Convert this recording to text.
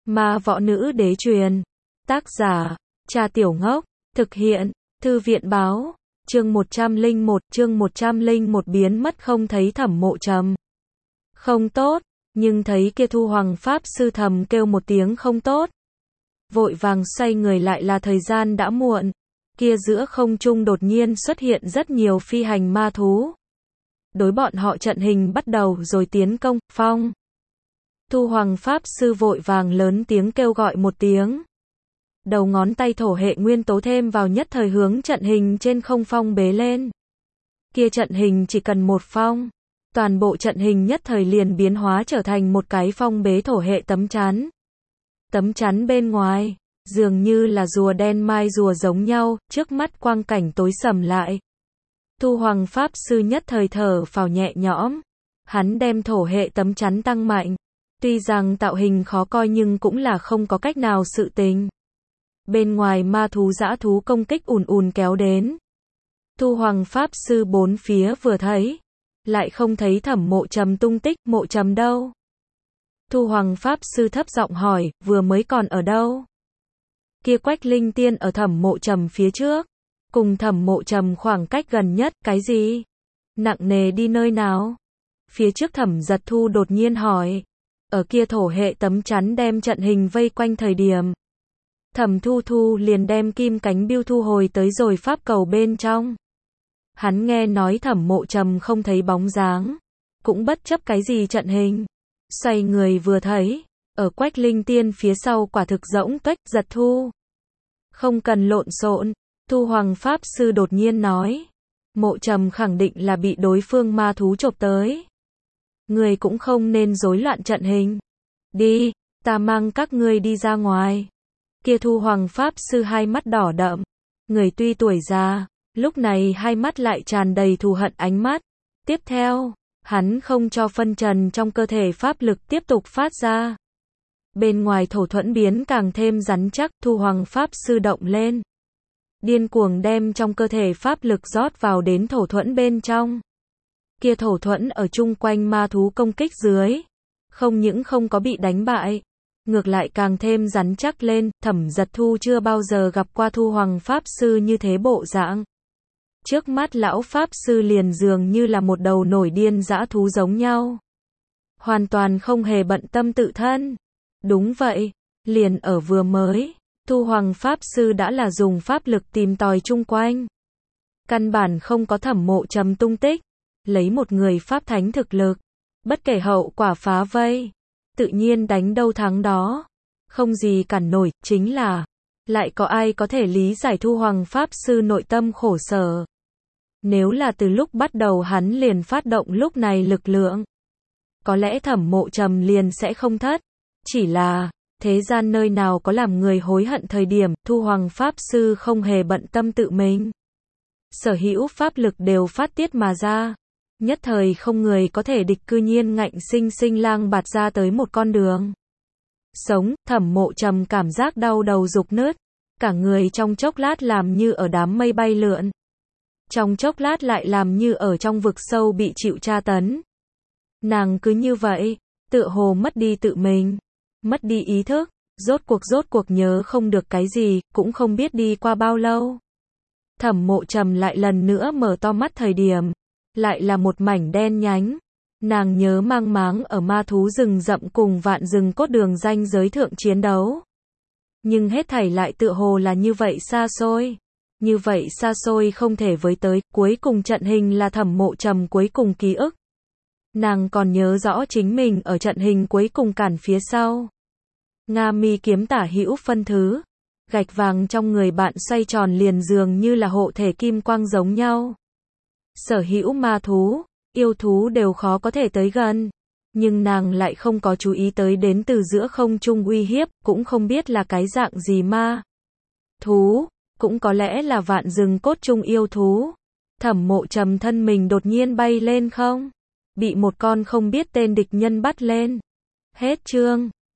Ma võ nữ đế truyền. Tác giả, Trà Tiểu Ngốc. Thực hiện, Thư viện báo. Chương 101 biến mất không thấy Thẩm Mộ Trầm. Không tốt, nhưng thấy kia Thu Hoàng Pháp Sư thầm kêu một tiếng không tốt. Vội vàng xoay người lại là thời gian đã muộn. Kia giữa không trung đột nhiên xuất hiện rất nhiều phi hành ma thú. Đối bọn họ trận hình bắt đầu rồi tiến công, phong. Thu Hoàng Pháp Sư vội vàng lớn tiếng kêu gọi một tiếng. Đầu ngón tay thổ hệ nguyên tố thêm vào nhất thời hướng trận hình trên không phong bế lên. Kia trận hình chỉ cần một phong. Toàn bộ trận hình nhất thời liền biến hóa trở thành một cái phong bế thổ hệ tấm chắn. Tấm chắn bên ngoài, dường như là rùa đen mai rùa giống nhau, trước mắt quang cảnh tối sầm lại. Thu Hoàng Pháp Sư nhất thời thở phào nhẹ nhõm. Hắn đem thổ hệ tấm chắn tăng mạnh. Tuy rằng tạo hình khó coi nhưng cũng là không có cách nào sự tình. Bên ngoài ma thú dã thú công kích ùn ùn kéo đến. Thu Hoàng Pháp Sư bốn phía vừa thấy. Lại không thấy Thẩm Mộ Trầm tung tích, Mộ Trầm đâu? Thu Hoàng Pháp Sư thấp giọng hỏi, vừa mới còn ở đâu? Kia Quách Linh Tiên ở Thẩm Mộ Trầm phía trước. Cùng Thẩm Mộ Trầm khoảng cách gần nhất, cái gì? Nặng nề đi nơi nào? Phía trước Thẩm Giật Thu đột nhiên hỏi. Ở kia thổ hệ tấm chắn đem trận hình vây quanh thời điểm. Thẩm Thu Thu liền đem kim cánh biêu thu hồi tới rồi pháp cầu bên trong. Hắn nghe nói Thẩm Mộ Trầm không thấy bóng dáng. Cũng bất chấp cái gì trận hình. Xoay người vừa thấy. Ở Quách Linh Tiên phía sau quả thực rỗng tuếch. Giật Thu. Không cần lộn xộn. Thu Hoàng Pháp Sư đột nhiên nói. Mộ Trầm khẳng định là bị đối phương ma thú chộp tới. Người cũng không nên rối loạn trận hình. Đi, ta mang các ngươi đi ra ngoài. Kia Thu Hoàng Pháp Sư hai mắt đỏ đậm. Người tuy tuổi già, lúc này hai mắt lại tràn đầy thù hận ánh mắt. Tiếp theo, hắn không cho phân trần trong cơ thể pháp lực tiếp tục phát ra. Bên ngoài thổ thuẫn biến càng thêm rắn chắc. Thu Hoàng Pháp Sư động lên. Điên cuồng đem trong cơ thể pháp lực rót vào đến thổ thuẫn bên trong. Kia thổ thuẫn ở chung quanh ma thú công kích dưới. Không những không có bị đánh bại. Ngược lại càng thêm rắn chắc lên. Thẩm Giật Thu chưa bao giờ gặp qua Thu Hoàng Pháp Sư như thế bộ dạng. Trước mắt lão Pháp Sư liền dường như là một đầu nổi điên dã thú giống nhau. Hoàn toàn không hề bận tâm tự thân. Đúng vậy. Liền ở vừa mới. Thu Hoàng Pháp Sư đã là dùng pháp lực tìm tòi chung quanh. Căn bản không có Thẩm Mộ Trầm tung tích. Lấy một người Pháp Thánh thực lực. Bất kể hậu quả phá vây. Tự nhiên đánh đâu thắng đó. Không gì cản nổi, chính là. Lại có ai có thể lý giải Thu Hoàng Pháp Sư nội tâm khổ sở. Nếu là từ lúc bắt đầu hắn liền phát động lúc này lực lượng. Có lẽ Thẩm Mộ Trầm liền sẽ không thất. Chỉ là. Thế gian nơi nào có làm người hối hận thời điểm. Thu Hoàng Pháp Sư không hề bận tâm tự mình. Sở hữu pháp lực đều phát tiết mà ra. Nhất thời không người có thể địch, cư nhiên ngạnh sinh sinh lang bạt ra tới một con đường sống. Thẩm Mộ Trầm cảm giác đau đầu rục nứt. Cả người trong chốc lát làm như ở đám mây bay lượn. Trong chốc lát lại làm như ở trong vực sâu bị chịu tra tấn. Nàng cứ như vậy. Tựa hồ mất đi tự mình. Mất đi ý thức. Rốt cuộc nhớ không được cái gì. Cũng không biết đi qua bao lâu. Thẩm Mộ Trầm lại lần nữa mở to mắt thời điểm. Lại là một mảnh đen nhánh. Nàng nhớ mang máng ở ma thú rừng rậm cùng vạn rừng cốt đường ranh giới thượng chiến đấu. Nhưng hết thảy lại tựa hồ là như vậy xa xôi. Như vậy xa xôi không thể với tới. Cuối cùng trận hình là Thẩm Mộ Trầm cuối cùng ký ức. Nàng còn nhớ rõ chính mình ở trận hình cuối cùng cản phía sau. Nga mi kiếm tả hữu phân thứ. Gạch vàng trong người bạn xoay tròn liền dường như là hộ thể kim quang giống nhau. Sở hữu ma thú, yêu thú đều khó có thể tới gần. Nhưng nàng lại không có chú ý tới đến từ giữa không trung uy hiếp, cũng không biết là cái dạng gì ma thú, cũng có lẽ là vạn rừng cốt trung yêu thú. Thẩm Mộ Trầm thân mình đột nhiên bay lên không. Bị một con không biết tên địch nhân bắt lên. Hết chương.